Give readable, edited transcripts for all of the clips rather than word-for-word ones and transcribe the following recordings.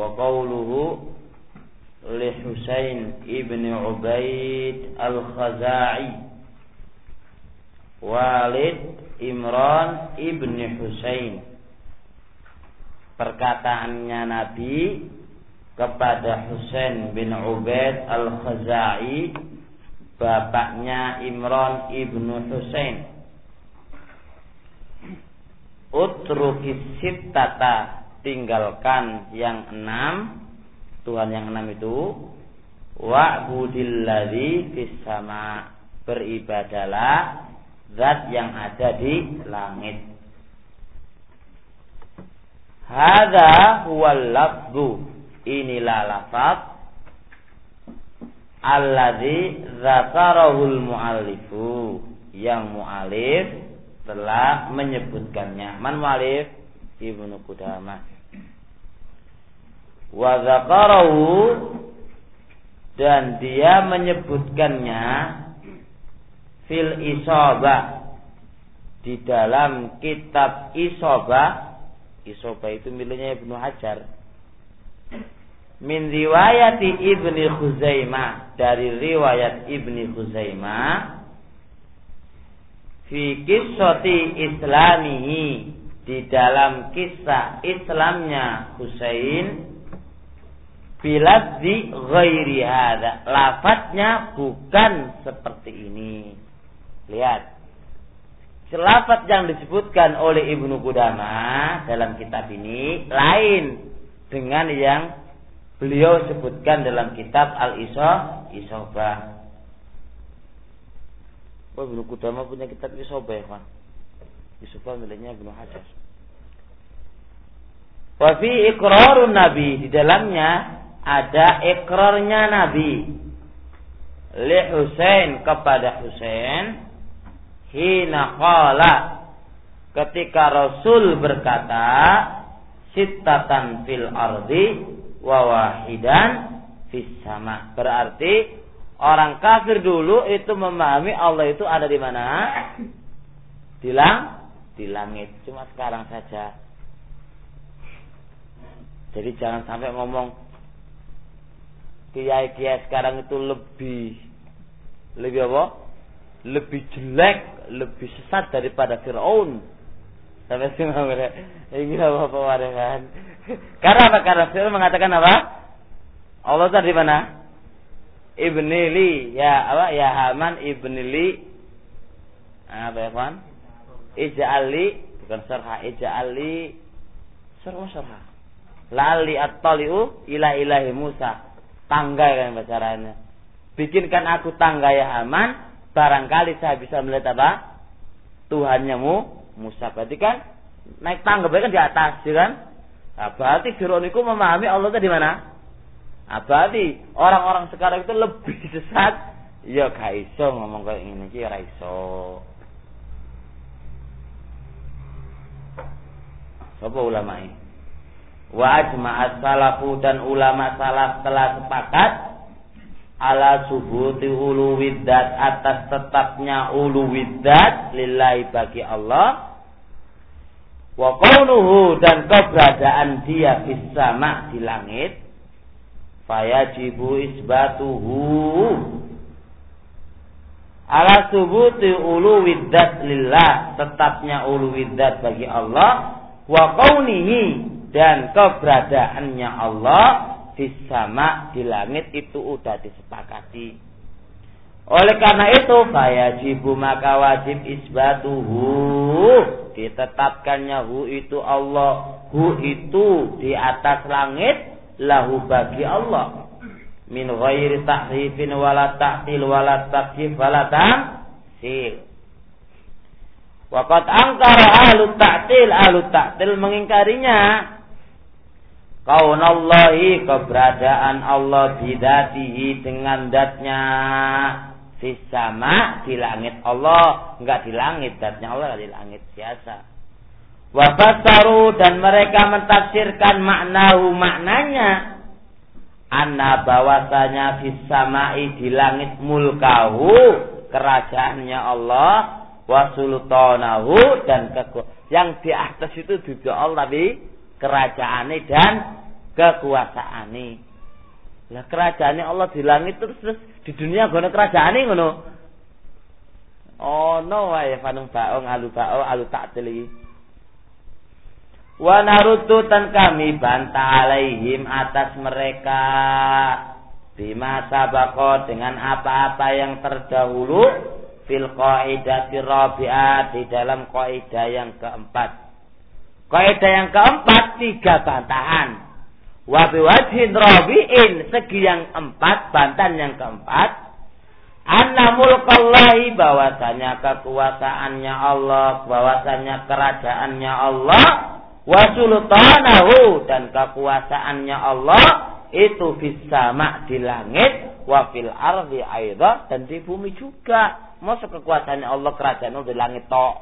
Wa qawluhu li Husain ibn Ubaid al-Khaza'i walid Imran ibn Husain. Perkataannya Nabi kepada Husain bin Ubaid al-Khaza'i, bapaknya Imran ibn Husain, utrukis sittata, tinggalkan yang 6, Tuhan yang 6 itu, wa'budilladzi fis sama, beribadalah zat yang ada di langit. Hadza huwal lafzu, inilah lafaz alladzi dzakarahul muallifu, yang muallif telah menyebutkannya. Man muallif? Ibnu Qudamah. Wa dzakarahu, dan dia menyebutkannya fil Isabah, di dalam kitab Isabah. Isabah itu miliknya Ibnu Hajar. Min riwayati Ibni Khuzaimah, dari riwayat Ibni Khuzaimah, fi qissati islamihi, di dalam kisah Islamnya Husain, bilafzi ghairi hadza, lafadznya bukan seperti ini. Lihat, lafadz yang disebutkan oleh Ibnu Qudamah dalam kitab ini lain dengan yang beliau sebutkan dalam kitab Al-Isabah. Oh, Ibnu Qudamah punya kitab Isabah, Pak. Isabah miliknya Ibnu Hajar. Wa fi iqrarun Nabi, di dalamnya ada ikrarnya Nabi li Husain, kepada Husain, hina qala, ketika Rasul berkata, sittatan fil ardi wa wahidan fis sama. Berarti orang kafir dulu itu memahami Allah itu ada di mana? Di langit. Cuma sekarang saja. Jadi jangan sampai ngomong kiai-kiai sekarang itu lebih apa? Lebih jelek, lebih sesat daripada Fir'aun. Sampai sini ini apa kan? Karena apa? Karena Fir'aun mengatakan apa? Allah itu di mana? Ibni li, ya apa? Ya Haman ibni li. Apa ya, kawan? Ij'ali, bukan syarha, ij'ali syarha. Lali at-tali'u ila ilahi Musa. Tangga kan bacaannya. Bikinkan aku tangga ya Haman, barangkali saya bisa melihat apa? Tuhannya Musa. Berarti kan naik tangga, berarti kan di atas, ya kan? Nah, berarti Fir'aun itu memahami Allah itu di mana? Nah, berarti orang-orang sekarang itu lebih sesat. Ya gak iso ngomong kayak gini, ki ora iso. Sapa ulama ini? Wa ajma'as salafu, dan ulama salaf telah sepakat ala subuti uluwiddat, atas tetapnya uluwiddat lillahi, bagi Allah, wa qawluhu, dan keberadaan dia fis sama, di langit, fayajibu isbatuhu, ala subuti uluwiddat lillah, tetapnya uluwiddat bagi Allah, wa qawnihi, dan keberadaannya Allah fis sama, di langit, itu udah disepakati. Oleh karena itu fayajibu, maka wajib isbatuhu, ditetapkannya hu itu Allah, hu itu di atas langit, lahu bagi Allah, min ghairi tahrifin wala ta'til wala takyif wala tamsil. Waqad angkara ahlu ta'til mengingkarinya kaunallahi, keberadaan Allah, bidatihi, dengan datnya, fis sama, di langit. Allah enggak di langit, datnya Allah di langit biasa. Wa fasaru, dan mereka mentafsirkan maknahu, maknanya, anna, bahwasanya fis samai, di langit, mulkahu, kerajaannya Allah, wa sultanahu, dan yang di atas itu duduk Allah, tapi kerajaannya dan kekuasaane. Lah kerajaane Allah di langit terus di dunia gono kerajaane ngono. Ono wae fanung baong alu ta'til iki. Wa naruddu tan kami bantah alaihim atas mereka bima sabaqo dengan apa-apa yang terdahulu fil qaidati rabi'ah di dalam kaidah yang keempat. Kaidah yang keempat 3 bantahan. Wa biwajhin rabi'in segi yang 4 bantahan yang keempat. Anna mulkallahi bahwasanya kekuasaannya Allah, bahwasanya kerajaannya Allah, wa sultanahu dan kekuasaannya Allah itu fis sama' di langit, wa fil ardi aidha dan di bumi juga. Maksud kekuasaannya Allah kerajaan Allah di langit tok.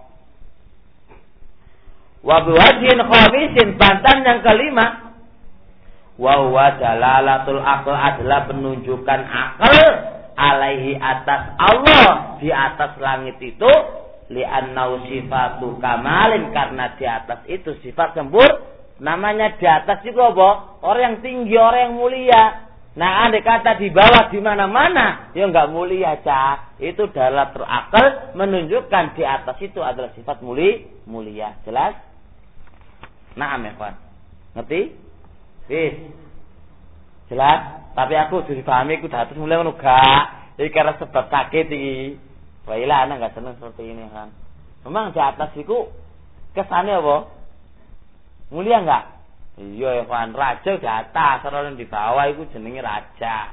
Wa biwajhin khamisin bantahan yang kelima. Wa huwa dalalatul aql adalah penunjukan akal alaihi atas Allah di atas langit itu li'annau sifatu kamalin karena di atas itu sifat sempurna. Namanya di atas itu apa? Orang yang tinggi, orang yang mulia. Nah, andai kata di bawah di mana-mana, ya enggak mulia, Cak. Itu dalalatul aql menunjukkan di atas itu adalah sifat mulia. Jelas? Naam ya, kawan. Ngerti? Wis. Jelas? Tapi aku sudah dipahami, aku datus mulai menugak. Jadi karena sebab sakit ini. Baiklah, anak gak senang seperti ini kan. Memang di atas itu kesannya apa? Mulia enggak? Iya ya kawan, raja di atas, orang di bawah itu jenenge raja.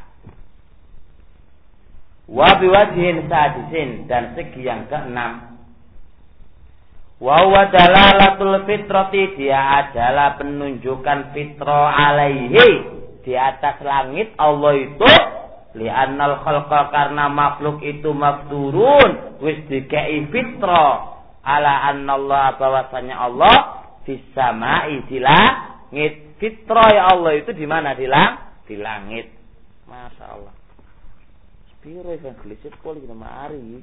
Wa biwajhin sadisin dan segi yang keenam. Wa huwa dalalatul fitrati dia adalah penunjukan fitrah alaihi di atas langit Allah itu li'annal khalqa karena makhluk itu mafturun wis dikei fitrah ala annallaha bahwasanya Allah fis sama'i di langit. Fitrah ya Allah itu di mana? Di langit. Masyaallah. Spiro kan gelisip kok iki mari.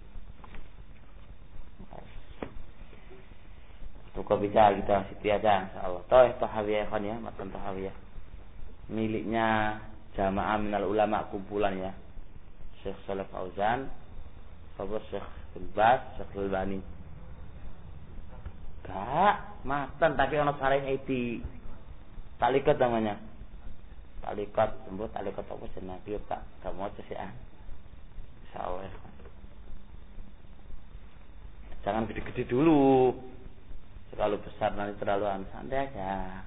Cukup bisa kita situ aja insyaallah. Tahawiyah kan ya, matan tahawiyah. Miliknya Jamaah Minal Ulama kumpulan ya. Syekh Shalih Fauzan, Syekh Bin Baz, Syekh Albani. Gak matan tapi ono sareng iti. Talikat namanya. Talikat sembut talikat apa jenenge yo Kak. Gak mau cesian. Insyaallah. Jangan gede-gede dulu. Terlalu besar nanti terlalu santai aja.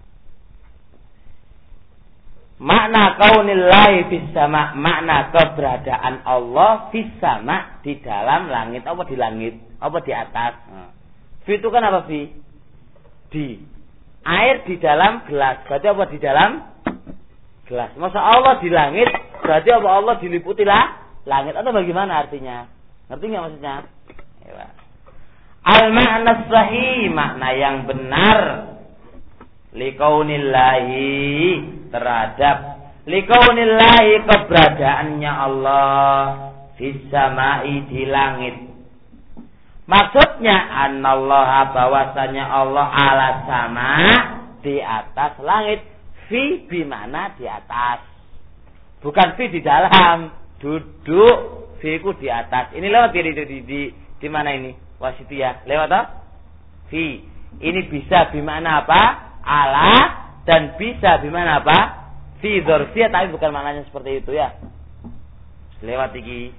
Makna kaunillahi fis sama, makna keberadaan Allah fis sama di dalam langit. Apa di langit? Apa di atas? Fi itu kan apa fi? Di air di dalam gelas. Berarti apa di dalam gelas? Masa Allah di langit? Berarti apa Allah diliputi langit atau bagaimana artinya? Ngerti nggak maksudnya? Ya. Al-ma'na sahih, makna yang benar likaunillahi terhadap likaunillahi keberadaannya Allah fis sama'i di langit. Maksudnya anallaha bahwasanya Allah ala sama di atas langit. Fi bimana di atas. Bukan fi di dalam. Duduk fi ku di atas. Ini lewat di mana ini? Wasitiyah lewat apa? Fi. Ini bisa bimana apa? Ala dan bisa bimana apa? Fi dzarfiyah tapi bukan maknanya seperti itu ya. Lewat iki.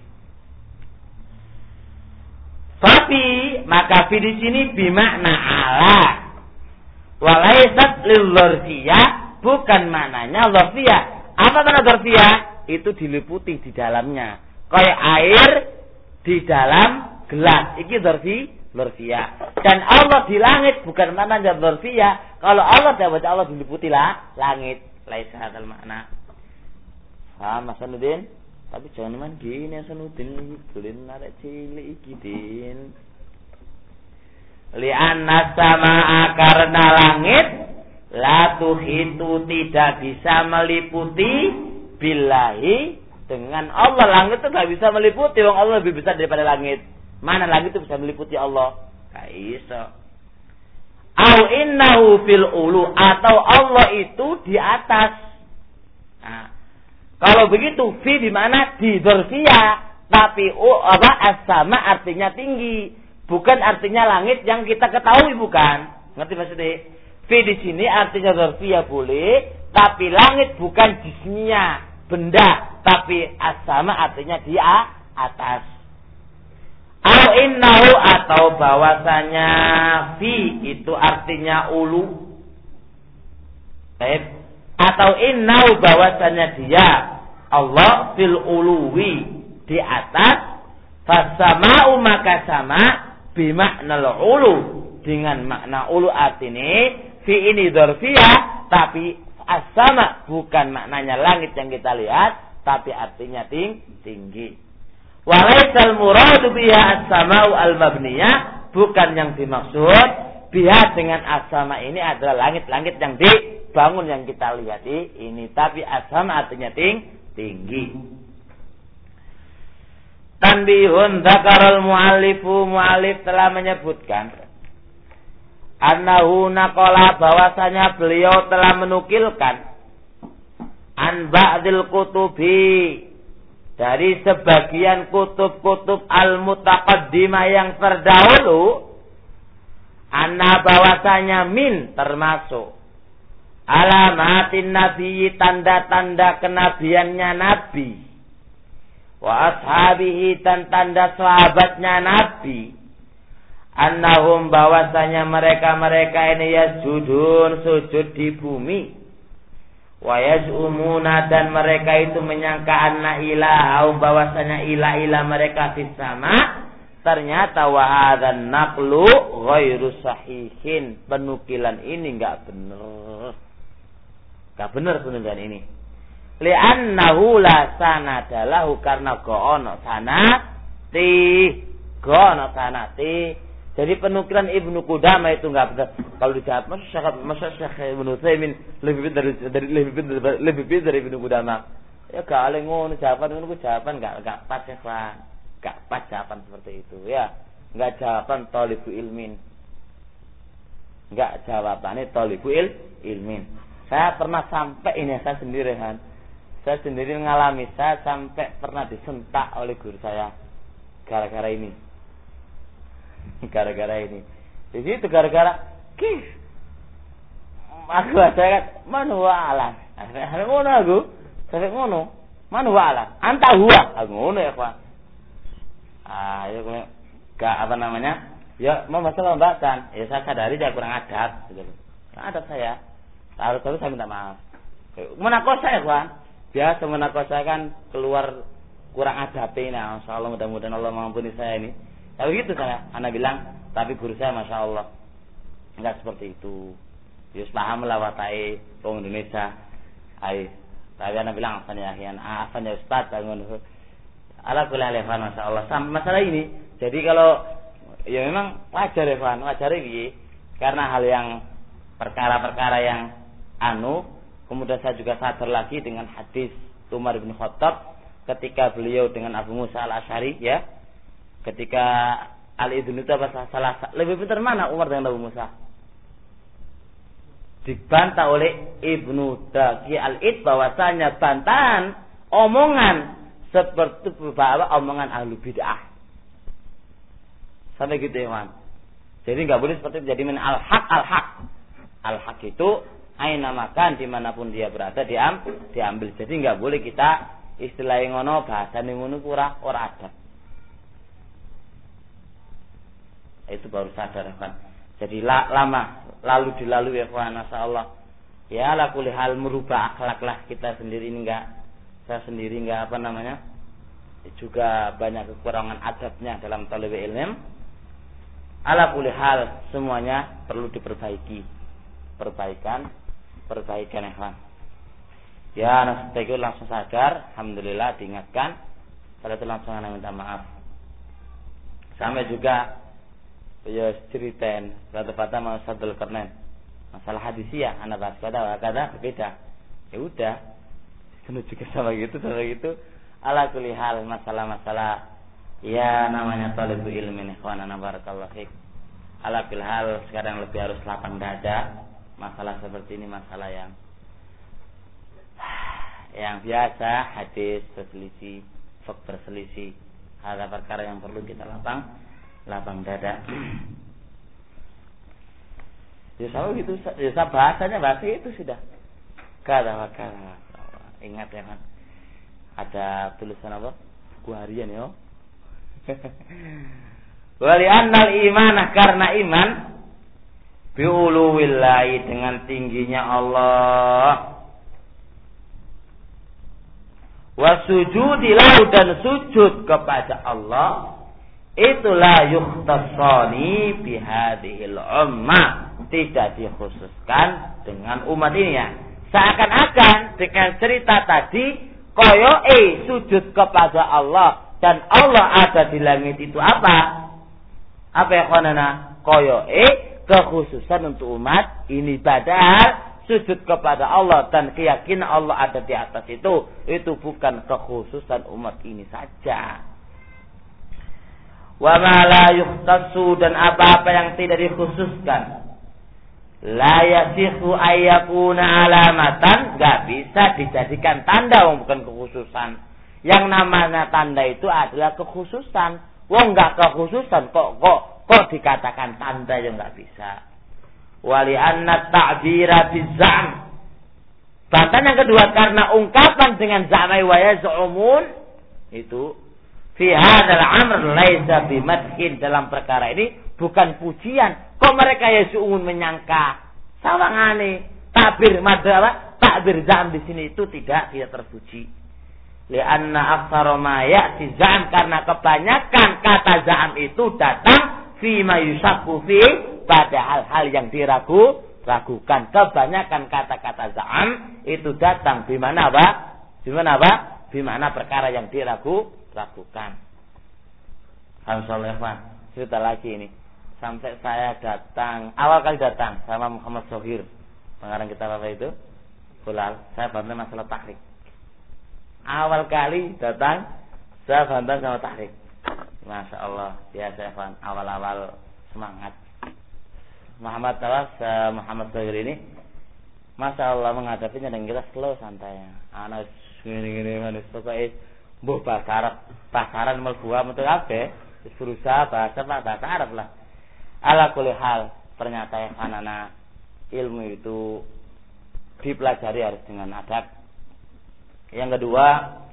Tapi maka fi di sini bimakna ala. Walaisat lil dzarfiyah bukan maknanya dzarfiyah. Apa makna dzarfiyah? Itu diliputi di dalamnya. Kayak air di dalam gelas. Iki dzarfiyah. Dan Allah di langit bukan maknanya dzarfiyah. Kalau Allah dapat Allah diliputi langit. Laisa hadzal makna. Paham Mas Sanudin? Tapi jangan main gini Sanudin iki dolen arek cilik iki din. Li'anna samaa karena langit la tuhitu tidak bisa meliputi billahi dengan Allah. Langit itu tidak bisa meliputi, wong Allah lebih besar daripada langit. Mana langit itu bisa meliputi Allah? Gak iso. Au innahu fil ulu, atau Allah itu di atas. Nah, kalau begitu fi di mana di dzarfiyah, tapi as-sama artinya tinggi, bukan artinya langit yang kita ketahui, bukan. Ngerti maksudnya? Fi di sini artinya dzarfiyah boleh, tapi langit bukan jismiyah, benda, tapi as-sama artinya di atas. Au innahu, atau bahwasanya fi itu artinya ulu. Baik. Atau innahu, bahwasanya dia Allah fil uluwi, di atas. Fasama'u, maka sama bimaknal ulu, dengan makna ulu artinya fi ini dzarfiyah, tapi as-sama bukan maknanya langit yang kita lihat, tapi artinya tinggi. Walaisal muradu biha as-sama'u al-mabniyah, bukan yang dimaksud biha dengan as-sama ini adalah langit-langit yang dibangun yang kita lihat ini, tapi as-sama artinya tinggi. Tanbihun dzakarul muallif telah menyebutkan annahu naqala, bahwasanya beliau telah menukilkan an ba'dil kutubi, dari sebagian kutub-kutub al-mutaqaddimah yang terdahulu, anna, bahwasanya min termasuk alamatin nabi, tanda-tanda kenabiannya nabi, wa ashabihi, dan tanda sahabatnya nabi, annahum, bahwasanya mereka ini yasjudun, sujud di bumi, wa yaz'umuna, dan mereka itu menyangka anna ilahum, bahwasanya ilah mereka fis sama. Ternyata wa hadzan naqlu ghairu sahihin, penukilan ini enggak benar. Enggak benar penukilan ini. Li'annahu la sanadalahu, karena go'ono sanati. Jadi penukilan Ibnu Qudamah itu enggak benar. Kalau dijawab masa Syekh Ibnu Utsaimin lebih pintar dari Ibnu Qudamah. Ya gak ale ngono jawaban enggak pas ya, Pak. Enggak pas jawaban seperti itu ya. Enggak jawaban thalibu ilmin. Enggak jawabannya thalibu ilmin. Saya pernah sampai ini, saya sendiri kan. Saya sendiri mengalami, saya sampai pernah disentak oleh guru saya gara-gara ini. Di situ gara-gara aku saya man huwa alam. Akhirnya ngono aku. Sampai ngono. Man huwa alam. Anta huwa. Aku ngono ya, Pak. Ya gak apa namanya? Ya mau masalah pembahasan. Ya saya sadari saya kurang adab gitu. Kurang adab saya. Harus saya minta maaf. Menakosa ya, Pak. Biasa menakosa kan keluar kurang adabnya. Insyaallah mudah-mudahan Allah mengampuni saya ini. Tapi gitu saya, anak bilang, tapi guru saya Masya Allah enggak seperti itu. Yus paham lah watai orang Indonesia. Tapi anak bilang afan ya Ustaz, ala kulli hal Masya Allah. Sampai masalah ini, jadi kalau ya memang wajar ya, wajar ini karena hal yang perkara-perkara yang kemudian saya juga sadar lagi dengan hadis Umar bin Khattab ketika beliau dengan Abu Musa al-Asy'ari ya. Ketika al-idhun itu apa salah lebih pintar mana Umar dengan Abu Musa? Dibantah oleh Ibnu Daqi al-Id bahwasanya bantahan omongan seperti beberapa omongan ahlu bid'ah. Sampai gitu ya, Man. Jadi enggak boleh seperti itu. Jadi al-haq. Al-haq itu aina makan dimanapun dia berada diambil. Jadi enggak boleh kita istilahnya ngono bahasane ngono ora adab. Itu baru sadar kan. Jadi lalu dilalui ya kawan, masyaallah. Ya ala kulli hal merubah akhlaklah kita sendiri ini saya sendiri enggak apa namanya? Juga banyak kekurangan adabnya dalam talabul ilm. Ala kulli hal semuanya perlu diperbaiki. Perbaikan ya kawan. Ya, setelah itu langsung sadar, alhamdulillah diingatkan. Setelah itu langsung minta maaf. Sampai juga ya ceritain kata-kata Masadul Karnain masalah hadisiyah anak bahas kata berbeda. Ya udah penuh juga sama gitu ala kulli hal masalah-masalah ya namanya talibul ilmi ikhwanana barakallahu fiik. Ala bilhal sekarang lebih harus lapang dada. Masalah seperti ini masalah yang biasa, hadis berselisih, fiqh berselisih. Ada perkara yang perlu kita lapang dada. Ya sama gitu, ya bahasanya bahasa itu sudah. Kata. Ingat ya kan? Ada tulisan apa? Buku harian ya. Wali annal imanah, karena iman bi'uluwillahi, dengan tingginya Allah, wa sujudilahu, dan sujud kepada Allah, itulah yukhtasani bihadihil ummah, tidak dikhususkan dengan umat ini ya. Seakan-akan dengan cerita tadi koyoke sujud kepada Allah dan Allah ada di langit itu apa ya konana? Koyoke kekhususan untuk umat ini, padahal sujud kepada Allah dan keyakinan Allah ada di atas itu bukan kekhususan umat ini saja. Wa ma la yukhtassu, dan apa-apa yang tidak dikhususkan, la yasihu ayyakuna alamatan, enggak bisa dijadikan tanda, bukan kekhususan. Yang namanya tanda itu adalah kekhususan. Enggak kekhususan kok dikatakan tanda, yang enggak bisa. Wali anna ta'bira bizam, bahkan yang kedua karena ungkapan dengan zamai wa yaz'umun itu fi hadzal amr laisa bimadhin, dalam perkara ini bukan pujian. Kok mereka yaz'umun menyangka sawangane takbir madhawa takbir zam di sini itu tidak terpuji. Lianna aktsara ma ya'ti zam, karena kebanyakan kata zam itu datang fi ma yusakku fi, pada hal-hal yang diragukan. Kebanyakan kata-kata zam itu datang di mana apa? Di mana perkara yang diragukan. Alhamdulillah, cerita lagi ini. Sampai saya awal kali datang sama Muhammad Sohir, pengarang kitab apa itu? Bulal. Saya bantu masalah tahrik. Awal kali datang, saya bantu sama tahrik. Masya Allah, biasa ya, awal-awal semangat. Muhammad Sohir ini, Masya Allah menghadapinya dengan kita slow santai. Anak gini manis pokoknya buh bahasa Arab melbuah untuk apa? Berusaha bahasa Arab lah. Ala kulli hal, ternyata yang anak ilmu itu dipelajari harus dengan adab. Yang kedua,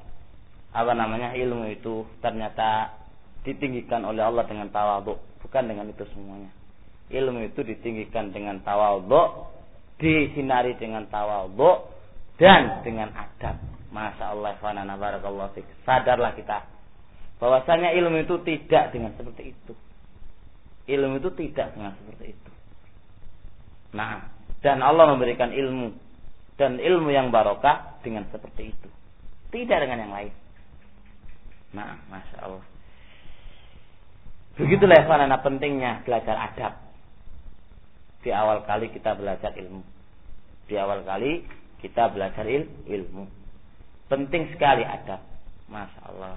ilmu itu ternyata ditinggikan oleh Allah dengan tawadhu, bukan dengan itu semuanya. Ilmu itu ditinggikan dengan tawadhu, disinari dengan tawadhu dan dengan adab. Masya Allah, barakallahu fiik. Sadarlah kita bahwasanya ilmu itu tidak dengan seperti itu. Ilmu itu tidak dengan seperti itu. Nah, dan Allah memberikan ilmu, dan ilmu yang barokah dengan seperti itu, tidak dengan yang lain. Nah, Masya Allah. Begitulah ya, pentingnya belajar adab. Di awal kali kita belajar ilmu. Di awal kali kita belajar ilmu. Penting sekali adab. Masya Allah.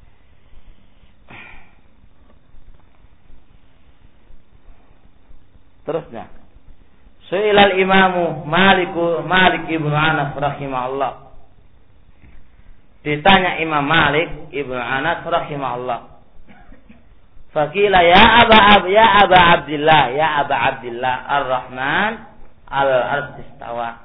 Terusnya, Su'ilal imamu Malik ibnu Anas rahimahullah. Ditanya Imam Malik ibnu Anas rahimahullah. Faqila ya Aba Abdillah Ar-Rahman al-Arsh istawa.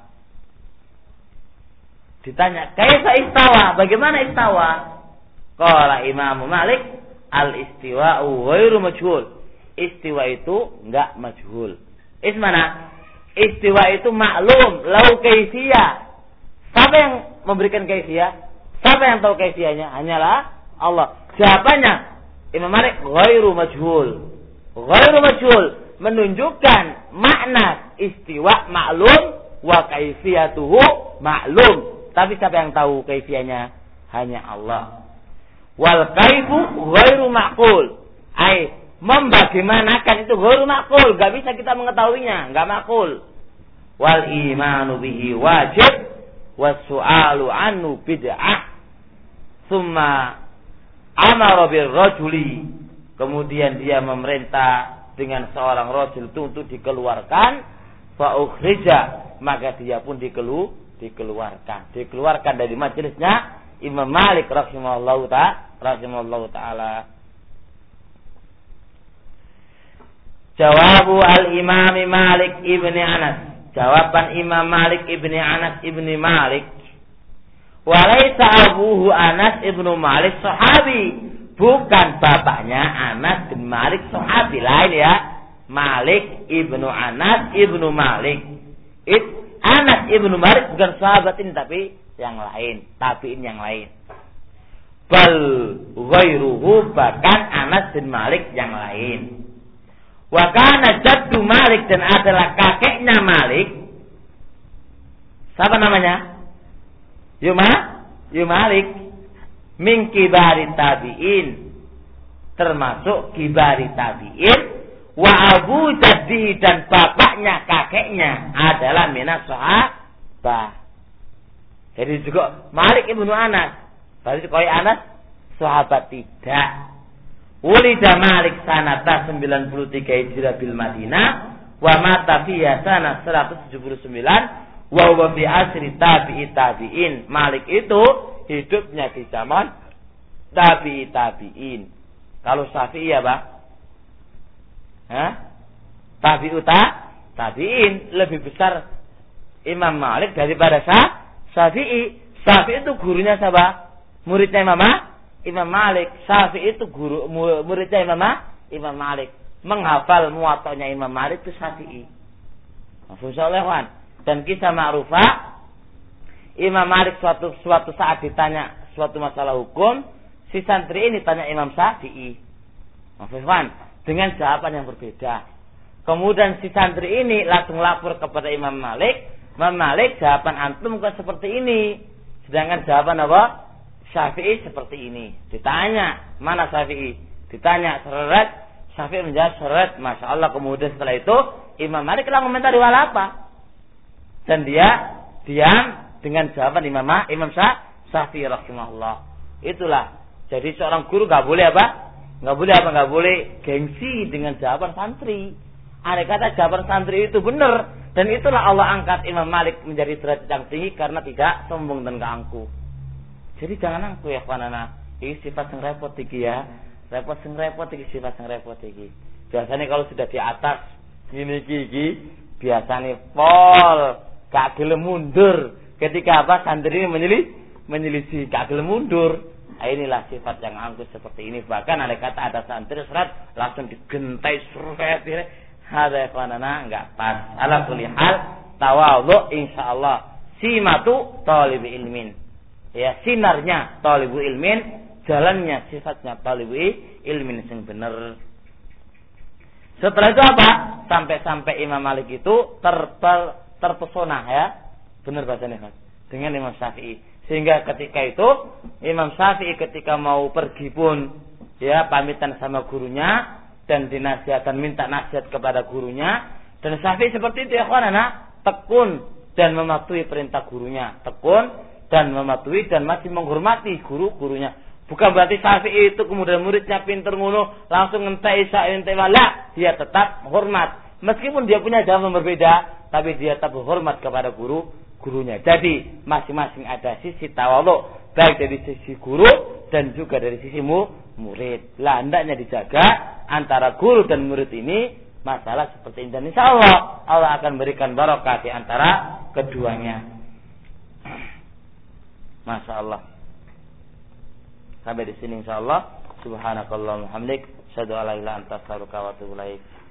Ditanya, kaifa istawa? Bagaimana istawa? Qala Imam Malik, al-istiwa'u ghairu majhul. Istiwa itu enggak majhul. Mana? Istiwa itu maklum, lau kaifiyah. Siapa yang memberikan kaifiyah? Siapa yang tahu kaifiyahnya? Hanyalah Allah. Jawabannya Imam Malik ghairu majhul. Ghairu majhul menunjukkan makna istiwa maklum wa kaifiyatuhu maklum. Tapi siapa yang tahu kaifiyahnya? Hanya Allah. Wal kaifu ghairu ma'qul. Membagaimanakan itu ghairu ma'qul, enggak bisa kita mengetahuinya, enggak ma'qul. Wal imanu bihi wajib was su'alu anhu bid'ah. Tsumma amara bir rajuli, kemudian dia memerintah dengan seorang rajul itu untuk dikeluarkan, fa ukhrija, maka dia pun dikeluarkan dari majelisnya Imam Malik rahimahullahu taala. Jawabu al-Imam Malik ibni Anas. Jawaban Imam Malik ibni Anas ibni Malik. Walaysa abuhu Anas ibnu Malik sahabi. Bukan bapaknya Anas bin Malik sahabi, lain ya. Malik ibnu Anas ibnu Malik. Anas ibnu Malik bukan sahabat ini, tapi yang lain, tabi'in yang lain. Bal ghairuhu, bahkan Anas bin Malik yang lain. Wa kana jaddu Malik, dan adalah kakeknya Malik. Siapa namanya? Malik. Min kibari tabi'in, termasuk kibari tabi'in. Wa abu jaddihi, dan bapaknya kakeknya adalah minas sahabah. Jadi juga Malik ibnu Anas. Berarti koi Anas sahabat tidak. Ulida Malik sanata 93 Hijrah bil Madinah wa mata fiha sanah 179 wa huwa fi asri tabi'in. Malik itu hidupnya di zaman tabi'in. Kalau Syafi'i ya, Pak? Tabi'in lebih besar Imam Malik daripada Syafi'i. Syafi'i itu gurunya siapa? Muridnya Imam Malik. Syafi'i itu muridnya Imam Malik. Menghafal muwatta'nya Imam Malik itu Syafi'i. Masyaallah. Dan kisah ma'rufah, Imam Malik suatu saat ditanya suatu masalah hukum, si santri ini tanya Imam Syafi'i. Masyaallah. Dengan jawaban yang berbeda. Kemudian si santri ini langsung lapor kepada Imam Malik. Imam Malik, jawaban antum kok seperti ini. Sedangkan jawaban apa? Syafi'i seperti ini. Ditanya, mana Syafi'i? Ditanya, seret. Syafi'i menjawab seret. Masya Allah. Kemudian setelah itu, Imam Malik langsung komentari wala apa? Dan dia diam dengan jawaban Imam Syafi'i rahimahullah. Itulah. Jadi seorang guru gak boleh apa? Gak boleh gengsi dengan jawaban santri. Andai kata jawaban santri itu benar, dan itulah Allah angkat Imam Malik menjadi derajat yang tinggi karena tidak sombong dan gak angkuh. Jadi jangan angkuh ya kawanana. Ini sifat yang repot iki ya. Sifat yang repot iki. Biasanya kalau sudah di atas ini biasanya pol, gak gelem mundur. Ketika apa santri ini menyelisih, gak gelem mundur. Nah, inilah sifat yang angkuh seperti ini. Bahkan ada kata ada santri serat langsung digentai surat. Ada kawanana enggak pas. Ala kulli hal tawadhu insyaallah simatu talibi ilmin. Ya, sinarnya talibu ilmin, jalannya sifatnya talibu ilmin yang benar. Setelah itu apa? Sampai Imam Malik itu terpesona ya. Benar bahasanya kan? Dengan Imam Syafi'i. Sehingga ketika itu Imam Syafi'i ketika mau pergi pun ya pamitan sama gurunya dan dinasihatkan minta nasihat kepada gurunya, dan Syafi'i seperti itu ya kawanana, tekun dan mematuhi perintah gurunya, tekun dan mematuhi dan masih menghormati gurunya. Bukan berarti Syafi'i itu kemudian muridnya pinter ngono langsung ngentai wala, dia tetap hormat meskipun dia punya jawaban berbeda, tapi dia tetap hormat kepada gurunya. Jadi masing-masing ada sisi tawadhu, baik dari sisi guru dan juga dari sisi murid. Lah hendaknya dijaga antara guru dan murid ini masalah seperti ini, dan insyaallah Allah akan berikan barokah di antara keduanya. Masya Allah. Sampai di sini insyaallah. Subhanakallahumma hamdik, asyhadu an la ilaha illa anta astaghfiruka wa atubu ilaik.